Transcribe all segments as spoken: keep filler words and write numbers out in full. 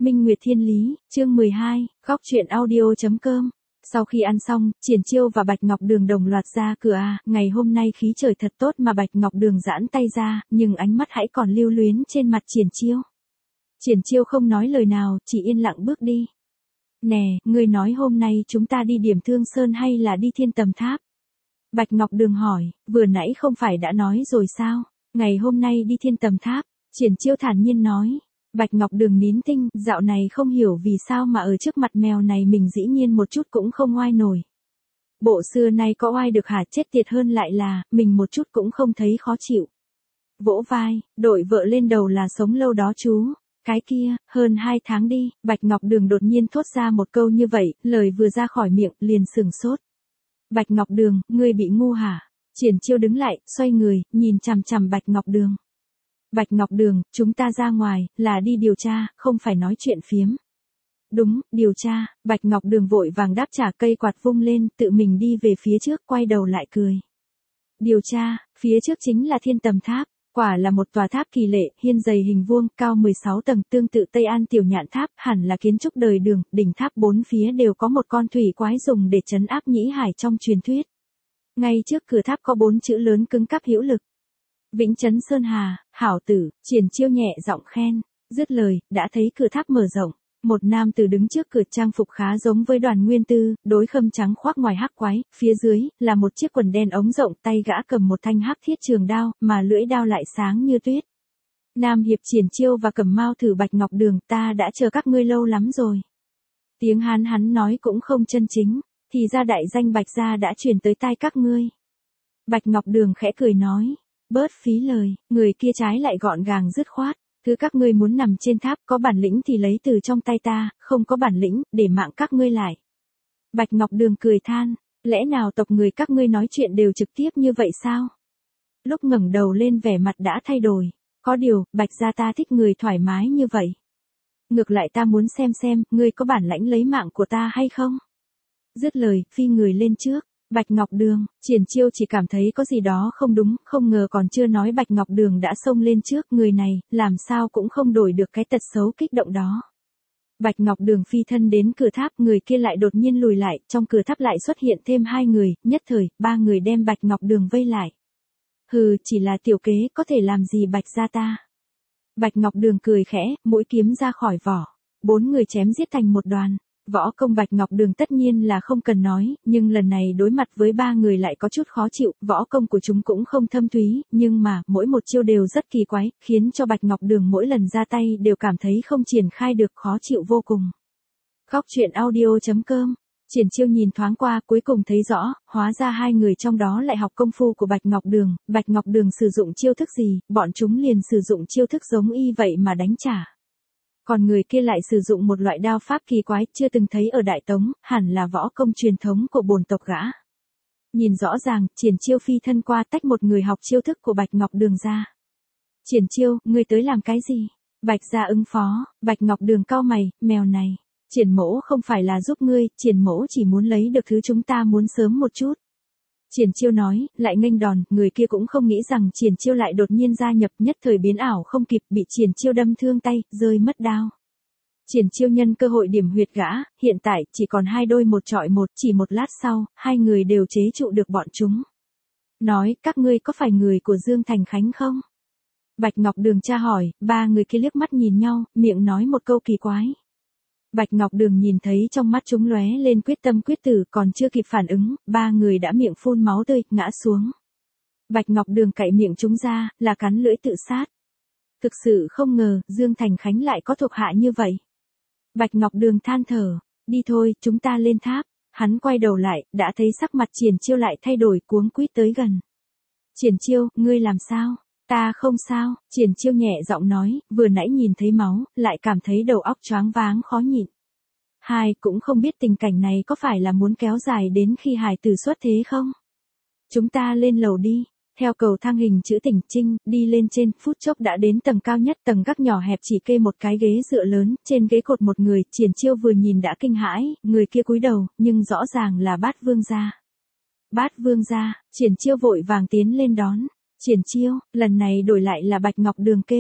Minh Nguyệt Thiên Lý, chương mười hai, góc truyện audio.com. Sau khi ăn xong, Triển Chiêu và Bạch Ngọc Đường đồng loạt ra cửa à, ngày hôm nay khí trời thật tốt mà Bạch Ngọc Đường giãn tay ra, nhưng ánh mắt hãy còn lưu luyến trên mặt Triển Chiêu. Triển Chiêu không nói lời nào, chỉ yên lặng bước đi. Nè, ngươi nói hôm nay chúng ta đi Điểm Thương Sơn hay là đi Thiên Tầm Tháp? Bạch Ngọc Đường hỏi, vừa nãy không phải đã nói rồi sao? Ngày hôm nay đi Thiên Tầm Tháp, Triển Chiêu thản nhiên nói. Bạch Ngọc Đường nín tinh, dạo này không hiểu vì sao mà ở trước mặt mèo này mình dĩ nhiên một chút cũng không oai nổi. Bộ xưa nay có oai được hả, chết tiệt hơn lại là, mình một chút cũng không thấy khó chịu. Vỗ vai, đội vợ lên đầu là sống lâu đó chú. Cái kia, hơn hai tháng đi, Bạch Ngọc Đường đột nhiên thốt ra một câu như vậy, lời vừa ra khỏi miệng, liền sửng sốt. Bạch Ngọc Đường, ngươi bị ngu hả? Triển Chiêu đứng lại, xoay người, nhìn chằm chằm Bạch Ngọc Đường. Bạch Ngọc Đường, chúng ta ra ngoài, là đi điều tra, không phải nói chuyện phiếm. Đúng, điều tra, Bạch Ngọc Đường vội vàng đáp trả, cây quạt vung lên, tự mình đi về phía trước, quay đầu lại cười. Điều tra, phía trước chính là Thiên Tầm Tháp, quả là một tòa tháp kỳ lệ, hiên dày hình vuông, cao mười sáu tầng, tương tự Tây An Tiểu Nhạn Tháp, hẳn là kiến trúc đời Đường, đỉnh tháp bốn phía đều có một con thủy quái dùng để trấn áp nhĩ hải trong truyền thuyết. Ngay trước cửa tháp có bốn chữ lớn cứng cáp hữu lực. Vĩnh Trấn Sơn Hà, hảo tử, Triển Chiêu nhẹ giọng khen, dứt lời, đã thấy cửa tháp mở rộng, một nam tử đứng trước cửa trang phục khá giống với Đoàn Nguyên Tư, đối khâm trắng khoác ngoài hắc quái, phía dưới, là một chiếc quần đen ống rộng, tay gã cầm một thanh hắc thiết trường đao, mà lưỡi đao lại sáng như tuyết. Nam hiệp Triển Chiêu và Cẩm Mao thử Bạch Ngọc Đường, ta đã chờ các ngươi lâu lắm rồi. Tiếng Hán hắn nói cũng không chân chính, thì ra đại danh Bạch gia đã truyền tới tai các ngươi. Bạch Ngọc Đường khẽ cười nói. Bớt phí lời, người kia trái lại gọn gàng dứt khoát, thứ các ngươi muốn nằm trên tháp, có bản lĩnh thì lấy từ trong tay ta, không có bản lĩnh, để mạng các ngươi lại. Bạch Ngọc Đường cười than, lẽ nào tộc người các ngươi nói chuyện đều trực tiếp như vậy sao? Lúc ngẩng đầu lên vẻ mặt đã thay đổi, có điều, Bạch gia ta thích người thoải mái như vậy. Ngược lại ta muốn xem xem, ngươi có bản lãnh lấy mạng của ta hay không? Dứt lời, phi người lên trước. Bạch Ngọc Đường, Triển Chiêu chỉ cảm thấy có gì đó không đúng, không ngờ còn chưa nói Bạch Ngọc Đường đã xông lên trước, người này, làm sao cũng không đổi được cái tật xấu kích động đó. Bạch Ngọc Đường phi thân đến cửa tháp, người kia lại đột nhiên lùi lại, trong cửa tháp lại xuất hiện thêm hai người, nhất thời, ba người đem Bạch Ngọc Đường vây lại. Hừ, chỉ là tiểu kế, có thể làm gì Bạch gia ta. Bạch Ngọc Đường cười khẽ, mũi kiếm ra khỏi vỏ, bốn người chém giết thành một đoàn. Võ công Bạch Ngọc Đường tất nhiên là không cần nói, nhưng lần này đối mặt với ba người lại có chút khó chịu, võ công của chúng cũng không thâm thúy, nhưng mà, mỗi một chiêu đều rất kỳ quái, khiến cho Bạch Ngọc Đường mỗi lần ra tay đều cảm thấy không triển khai được, khó chịu vô cùng. Góc truyện audio.com. Triển Chiêu nhìn thoáng qua, cuối cùng thấy rõ, hóa ra hai người trong đó lại học công phu của Bạch Ngọc Đường, Bạch Ngọc Đường sử dụng chiêu thức gì, bọn chúng liền sử dụng chiêu thức giống y vậy mà đánh trả. Còn người kia lại sử dụng một loại đao pháp kỳ quái chưa từng thấy ở Đại Tống, hẳn là võ công truyền thống của bổn tộc gã. Nhìn rõ ràng, Triển Chiêu phi thân qua tách một người học chiêu thức của Bạch Ngọc Đường ra. Triển Chiêu, ngươi tới làm cái gì? Bạch gia ứng phó, Bạch Ngọc Đường cau mày, mèo này. Triển mỗ không phải là giúp ngươi, Triển mỗ chỉ muốn lấy được thứ chúng ta muốn sớm một chút. Triển Chiêu nói, lại nghênh đòn, người kia cũng không nghĩ rằng Triển Chiêu lại đột nhiên gia nhập, nhất thời biến ảo không kịp, bị Triển Chiêu đâm thương tay, rơi mất đao. Triển Chiêu nhân cơ hội điểm huyệt gã, hiện tại chỉ còn hai đôi một trọi một, chỉ một lát sau, hai người đều chế trụ được bọn chúng. Nói, các ngươi có phải người của Dương Thành Khánh không? Bạch Ngọc Đường tra hỏi, ba người kia liếc mắt nhìn nhau, miệng nói một câu kỳ quái. Bạch Ngọc Đường nhìn thấy trong mắt chúng lóe lên quyết tâm quyết tử, còn chưa kịp phản ứng, ba người đã miệng phun máu tươi, ngã xuống. Bạch Ngọc Đường cạy miệng chúng ra, là cắn lưỡi tự sát. Thực sự không ngờ, Dương Thành Khánh lại có thuộc hạ như vậy. Bạch Ngọc Đường than thở, đi thôi, chúng ta lên tháp. Hắn quay đầu lại, đã thấy sắc mặt Triển Chiêu lại thay đổi, cuống quýt tới gần. Triển Chiêu, ngươi làm sao? Ta không sao, Triển Chiêu nhẹ giọng nói, vừa nãy nhìn thấy máu, lại cảm thấy đầu óc choáng váng khó nhịn. Hai, cũng không biết tình cảnh này có phải là muốn kéo dài đến khi hài tử xuất thế không? Chúng ta lên lầu đi, theo cầu thang hình chữ thỉnh trinh, đi lên trên, phút chốc đã đến tầng cao nhất, tầng gác nhỏ hẹp chỉ kê một cái ghế dựa lớn, trên ghế cột một người, Triển Chiêu vừa nhìn đã kinh hãi, người kia cúi đầu, nhưng rõ ràng là Bát Vương gia. Bát Vương gia, Triển Chiêu vội vàng tiến lên đón. Triển Chiêu, lần này đổi lại là Bạch Ngọc Đường kêu.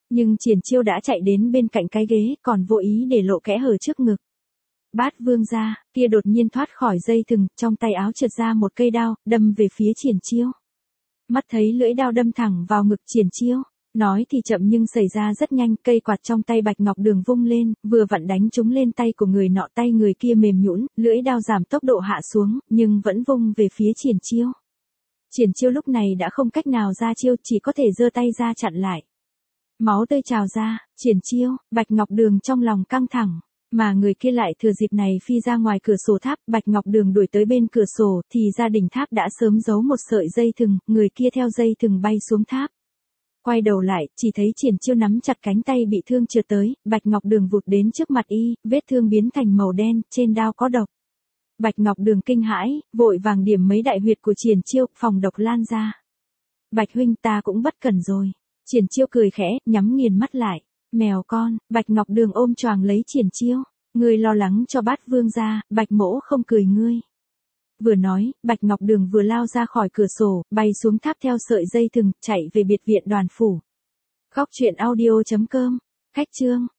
Nhưng Triển Chiêu đã chạy đến bên cạnh cái ghế, còn vô ý để lộ kẽ hở trước ngực. Bát Vương gia, kia đột nhiên thoát khỏi dây thừng, trong tay áo trượt ra một cây đao, đâm về phía Triển Chiêu. Mắt thấy lưỡi đao đâm thẳng vào ngực Triển Chiêu, nói thì chậm nhưng xảy ra rất nhanh, cây quạt trong tay Bạch Ngọc Đường vung lên, vừa vặn đánh trúng lên tay của người nọ, tay người kia mềm nhũn, lưỡi đao giảm tốc độ hạ xuống, nhưng vẫn vung về phía Triển Chiêu. Triển Chiêu lúc này đã không cách nào ra chiêu, chỉ có thể giơ tay ra chặn lại. Máu tươi trào ra, Triển Chiêu, Bạch Ngọc Đường trong lòng căng thẳng, mà người kia lại thừa dịp này phi ra ngoài cửa sổ tháp, Bạch Ngọc Đường đuổi tới bên cửa sổ, thì gia đình tháp đã sớm giấu một sợi dây thừng, người kia theo dây thừng bay xuống tháp. Quay đầu lại, chỉ thấy Triển Chiêu nắm chặt cánh tay bị thương trượt tới, Bạch Ngọc Đường vụt đến trước mặt y, vết thương biến thành màu đen, trên đao có độc. Bạch Ngọc Đường kinh hãi, vội vàng điểm mấy đại huyệt của Triển Chiêu, phòng độc lan ra. Bạch huynh, ta cũng bất cẩn rồi. Triển Chiêu cười khẽ, nhắm nghiền mắt lại. Mèo con, Bạch Ngọc Đường ôm choàng lấy Triển Chiêu. Ngươi lo lắng cho Bát Vương gia, Bạch mỗ không cười ngươi. Vừa nói, Bạch Ngọc Đường vừa lao ra khỏi cửa sổ, bay xuống tháp theo sợi dây thừng, chạy về biệt viện Đoàn phủ. Góc truyện audio chấm com. Khách chương.